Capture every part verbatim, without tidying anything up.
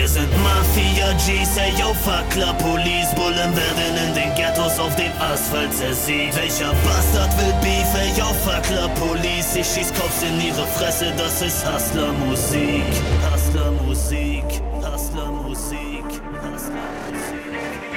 Wir sind Mafia-Gs, ey yo, fuck Club Police. Bullen werden in den Ghettos auf dem Asphalt zersägt. Welcher Bastard will Beef, ey yo, fuck Club Police. Ich schieß Cops in ihre Fresse, das ist Hustler-Musik. Hustler-Musik, Hustler-Musik, Hustler-Musik.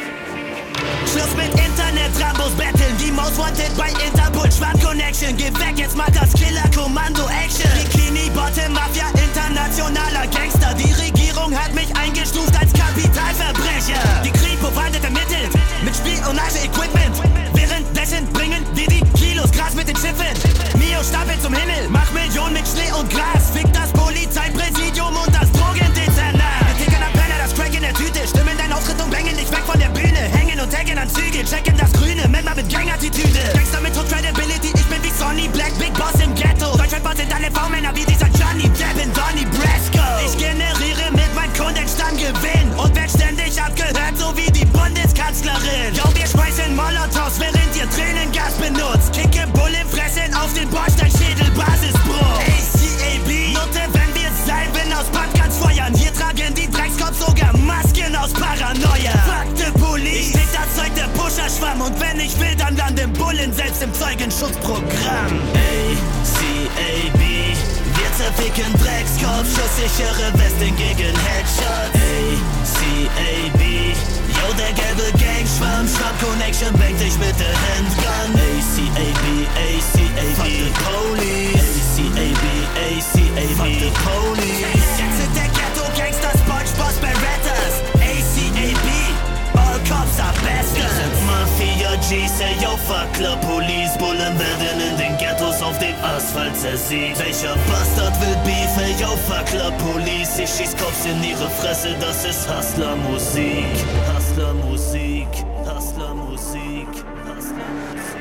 Schluss mit Internet, Rambos betteln, die Most Wanted bei Interpol, Schwarm Connection. Geh weg, jetzt mal das Killer-Kommando-Action. Bikini, Bottom, Mafia, internationaler Gangster. Die Regierung hat mich eingestuft als Kapitalverbrecher. Die Kripo verhandelt ermittelt mit Spionage-Equipment. Währenddessen bringen wir die Kilos Gras mit den Schiffen. Mio stapelt zum Himmel, mach Millionen mit Schnee und Gras. Fick das Polizeipräsidium und das Drogendezernat. Wir tickern am Penner, das Crack in der Tüte. Stimmen deinen Auftritt und bängen dich weg von der Bühne. Hängen und taggen an Züge, checken das Grüne, Männer mit Gang-Attitüde. Gangster mit Hood Credibility, ich bin wie Sonny Black, Big Boss im Ghetto. Deutschrapper sind alle V-Männer wie dieser Johnny Depp in Donnie Brasco. Ich generiere mit meinem Kundenstamm Gewinn und werd ständig abgehört, so wie die Bundeskanzlerin. Yo, wir schmeißen Molotovs, während ihr Tränengas benutzt. Kicke Bullen fressen auf den Bordsteinschädel, Basisbruch. A C A B, Note, wenn wir Salben aus Pumpguns feuern. Hier tragen die Dreckskops sogar Masken aus Paranoia. Fuck the Police, ich bin das Zeug der Pusher-Schwamm. Und wenn ich will, dann landen Bullen selbst im Zeugenschutzprogramm. A C A B, wir zerficken Dreckskops, schusssichere Westen gegen Headshots. A C A B, yo, der gelbe Gangschwamm, Schwamm Connection bangt dich mit der Handgun. A C A B, A C A B, fuck the police. A C A B, A C A B, fuck the police. Jetzt sind der Ghetto-Gangster, SpongeBob Berettas. A C A B, all cops are bastards. Wir sind Mafia-Gs, ey yo, fuck Club Police. Bullen werden in den Ghettos auf dem Asphalt zersägt. Welcher Bastard will Beef, ey yo, fuck Club Police. Ich schieß Cops in ihre Fresse, das ist Hustler-Musik. Hustler-Musik, Hustler-Musik, Hustler-Musik.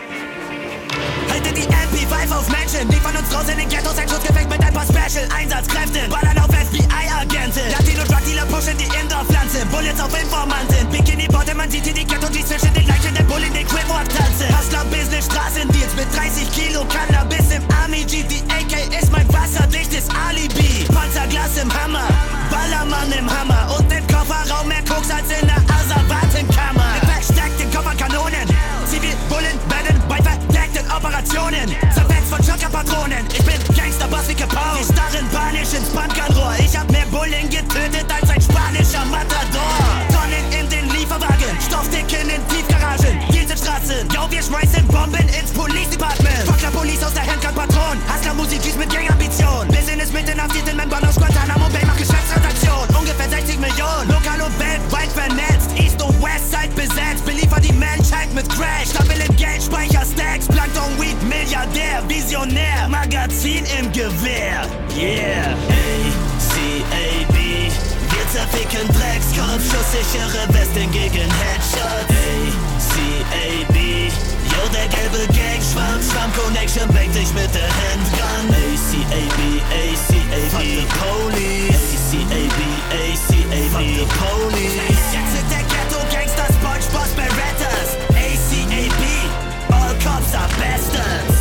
Halte die M P fünf auf Menschen, die von uns raus in den Ghettos, ein Schutzgefecht mit ein paar Special-Einsatzkräften. Ballern auf F B I-Agenten, Latino-Drug-Dealer pushen die Indoor-Pflanzen. Bullets auf Informanten, Bikini-Bottom, man sieht hier die Ghetto-Gs zwischen den Leichen, der Bullen den Quip-Walk tanzen. Hustler-Business, Straßendeals mit dreißig Kilo Cannabis im Army-Jeep. Die A K ist mein wasserdichtes Alibi. Panzerglas im Hammer, Ballermann im Hammer und im Kofferraum mehr Koks als in der Asservatenkammer. Mit versteckten Kofferkanonen, Zivilbullen werden bei verdeckten Operationen zerfetzt von Schotterpatronen. Ich bin Gangster-Boss wie Capone. Die starren panisch ins Pumpgunrohr. Ich hab mehr Bullen getötet als ein spanischer Matador. Tonnen in den Lieferwagen, Stoffdicken in Tiefgaragen, Straßen. Yo, wir schmeißen Bomben ins Police Department. Fuck der Police aus der Handgun-Patron. Hustler-Musik mit Gang-Ambition. Business mit inhaftiert in mein Bann aus Guantanamo Bay, mach Geschäftstransaktion. Ungefähr sechzig Millionen, lokal und weltweit vernetzt. East und Westside besetzt, beliefer die Menschheit mit Crash. Stabil im Geldspeicher, Stacks, Plankton, Weed, Milliardär, Visionär, Magazin im Gewehr. Yeah. A C A B, wir zerficken Dreckskops, schusssichere Westen gegen Headshots. A C A B, yo, der gelbe Gangschwamm, Schwamm Connection bangt dich mit der Handgun. A C A B, A C A B, fuck the police. A C A B, A C A B, fuck the police. Jetzt sind der Ghetto-Gangster, SpongeBob Berettas. A C A B, all cops are bastards.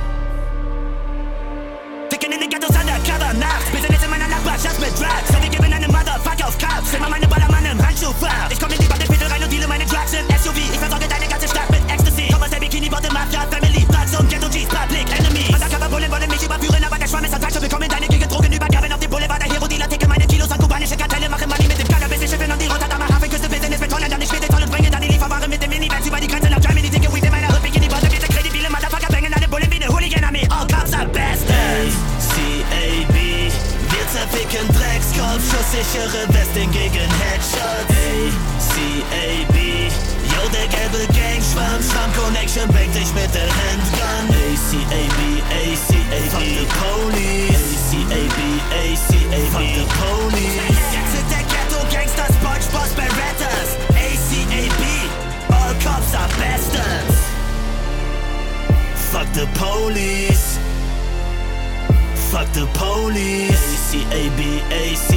Ficken in den Ghettos undercover nachts, Business in meiner Nachbarschaft mit Drugs. So, wir geben einem Motherfucker auf Cups, immer meine Ballermann im Handschuhfach. Ich komm in die Bandeviertel rein und deale meine Drugs im S U V. Ich versorge deine ganze Stadt mit Ecstasy. Komm aus der Bikini-Bottom, Mafia, Family, Drugs und Ghetto-Gs, Public Enemy. Undercover-Bullen wollen mich überführen, aber der Schwamm ist falsch. Willkommen in deine Gegend, Drogenübergaben auf dem Boulevard. Der Hero-Dealer ticke meine Kilos an kubanische Kartelle, mache Money mit dem Cannabis. Ich schiffen und die Rotterdammer Hafenküste, Business mit Holländern. Ich spiele toll und bringe dann die Lieferware mit dem Minivans über die Grenze nach Germany. Dicke Weed in meiner Hood, Bikini-Bottom, wir sind kredibile Motherfucker, bängen alle Bullen wie eine Hooligan-Armee. All cops are bastards. A C A B, wir zerficken Dreckskops, schusssichere Westen gegen Headshots. A C A B, yo, der gelbe Gangschwamm, Schwamm Connection bangt dich mit der Handgun. A C A B, A C A B, fuck the police. A C A B, A C A B, fuck the police. Jetzt sind der Ghetto-Gangster, SpongeBob Berettas. A C A B, all cops are bastards. Fuck the police. Fuck the police. A C A B, A C